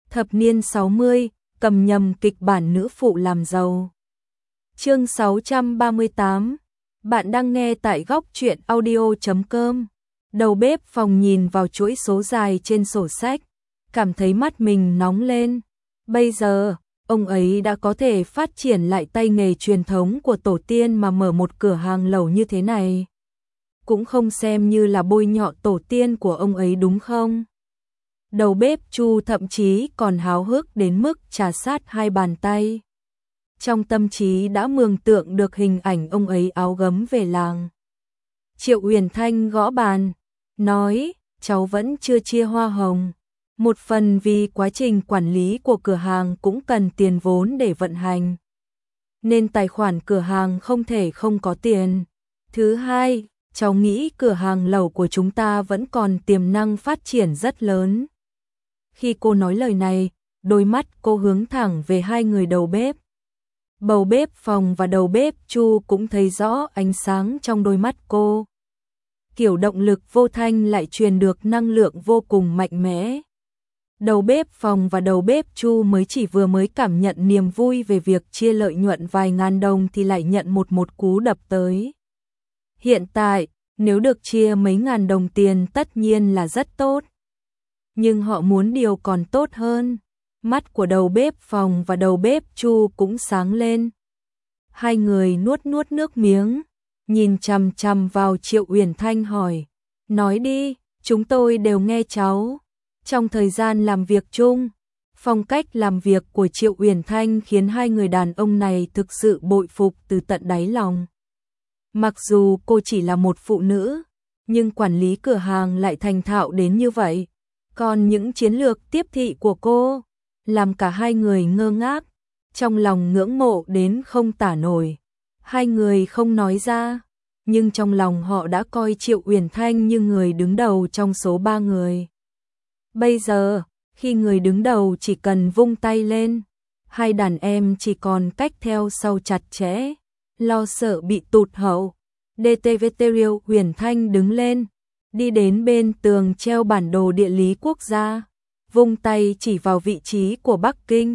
Thập niên 60, cầm nhầm kịch bản nữ phụ làm giàu. Chương 638. Bạn đang nghe tại góc truyện audio.com. Đầu bếp phòng nhìn vào chuỗi số dài trên sổ sách, cảm thấy mắt mình nóng lên. Bây giờ, ông ấy đã có thể phát triển lại tay nghề truyền thống của tổ tiên mà mở một cửa hàng lẩu như thế này. Cũng không xem như là bôi nhọ tổ tiên của ông ấy đúng không? Đầu bếp Chu thậm chí còn háo hức đến mức trà sát hai bàn tay. Trong tâm trí đã mường tượng được hình ảnh ông ấy áo gấm về làng. Triệu Uyển Thanh gõ bàn, nói, cháu vẫn chưa chia hoa hồng. Một phần vì quá trình quản lý của cửa hàng cũng cần tiền vốn để vận hành, nên tài khoản cửa hàng không thể không có tiền. Thứ hai, cháu nghĩ cửa hàng lẩu của chúng ta vẫn còn tiềm năng phát triển rất lớn. Khi cô nói lời này, đôi mắt cô hướng thẳng về hai người đầu bếp. Bầu bếp phòng và đầu bếp Chu cũng thấy rõ ánh sáng trong đôi mắt cô. Kiểu động lực vô thanh lại truyền được năng lượng vô cùng mạnh mẽ. Đầu bếp phòng và đầu bếp Chu vừa mới cảm nhận niềm vui về việc chia lợi nhuận vài ngàn đồng thì lại nhận một cú đập tới. Hiện tại, nếu được chia mấy ngàn đồng tiền tất nhiên là rất tốt. Nhưng họ muốn điều còn tốt hơn. Mắt của đầu bếp phòng và đầu bếp Chu cũng sáng lên. Hai người nuốt nước miếng, nhìn chằm chằm vào Triệu Uyển Thanh hỏi, nói đi, chúng tôi đều nghe cháu. Trong thời gian làm việc chung, phong cách làm việc của Triệu Uyển Thanh khiến hai người đàn ông này thực sự bội phục từ tận đáy lòng. Mặc dù cô chỉ là một phụ nữ, nhưng quản lý cửa hàng lại thành thạo đến như vậy. Còn những chiến lược tiếp thị của cô làm cả hai người ngơ ngác, trong lòng ngưỡng mộ đến không tả nổi. Hai người không nói ra, nhưng trong lòng họ đã coi Triệu Uyển Thanh như người đứng đầu trong số ba người. Bây giờ, khi người đứng đầu chỉ cần vung tay lên, hai đàn em chỉ còn cách theo sau chặt chẽ, lo sợ bị tụt hậu. Triệu Uyển Thanh đứng lên, đi đến bên tường treo bản đồ địa lý quốc gia, vung tay chỉ vào vị trí của Bắc Kinh.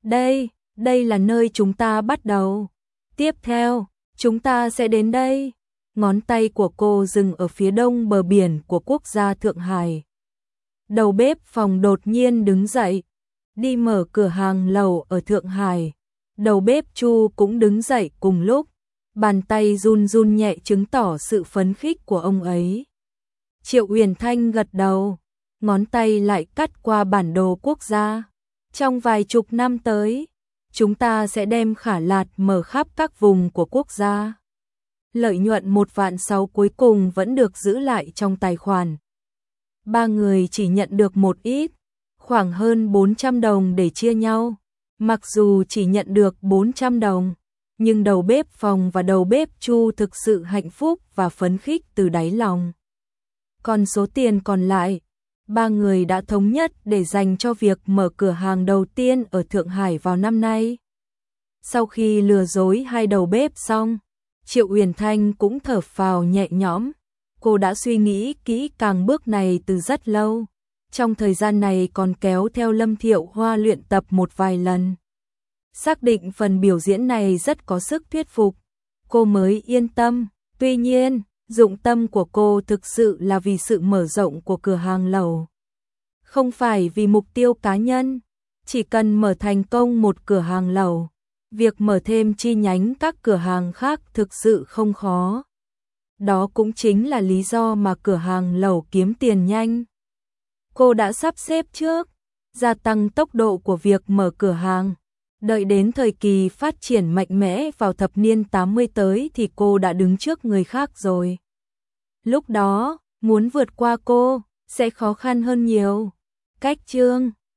Đây là nơi chúng ta bắt đầu. Tiếp theo, chúng ta sẽ đến đây. Ngón tay của cô dừng ở phía đông bờ biển của quốc gia Thượng Hải. Đầu bếp phòng đột nhiên đứng dậy, đi mở cửa hàng lẩu ở Thượng Hải. Đầu bếp Chu cũng đứng dậy cùng lúc, bàn tay run run nhẹ chứng tỏ sự phấn khích của ông ấy. Triệu Uyển Thanh gật đầu, ngón tay lại cắt qua bản đồ quốc gia. Trong vài chục năm tới, chúng ta sẽ đem Khả Lạt mở khắp các vùng của quốc gia. Lợi nhuận 1.600.000 cuối cùng vẫn được giữ lại trong tài khoản. Ba người chỉ nhận được một ít, khoảng hơn 400 đồng để chia nhau. Mặc dù chỉ nhận được 400 đồng, nhưng đầu bếp phòng và đầu bếp Chu thực sự hạnh phúc và phấn khích từ đáy lòng. Còn số tiền còn lại, ba người đã thống nhất để dành cho việc mở cửa hàng đầu tiên ở Thượng Hải vào năm nay. Sau khi lừa dối hai đầu bếp xong, Triệu Uyển Thanh cũng thở phào nhẹ nhõm. Cô đã suy nghĩ kỹ càng bước này từ rất lâu. Trong thời gian này còn kéo theo Lâm Thiệu Hoa luyện tập một vài lần. Xác định phần biểu diễn này rất có sức thuyết phục, cô mới yên tâm. Tuy nhiên, dụng tâm của cô thực sự là vì sự mở rộng của cửa hàng lẩu. Không phải vì mục tiêu cá nhân, chỉ cần mở thành công một cửa hàng lẩu, việc mở thêm chi nhánh các cửa hàng khác thực sự không khó. Đó cũng chính là lý do mà cửa hàng lẩu kiếm tiền nhanh. Cô đã sắp xếp trước, gia tăng tốc độ của việc mở cửa hàng. Đợi đến thời kỳ phát triển mạnh mẽ vào thập niên 80 tới thì cô đã đứng trước người khác rồi. Lúc đó, muốn vượt qua cô, sẽ khó khăn hơn nhiều. Cách chương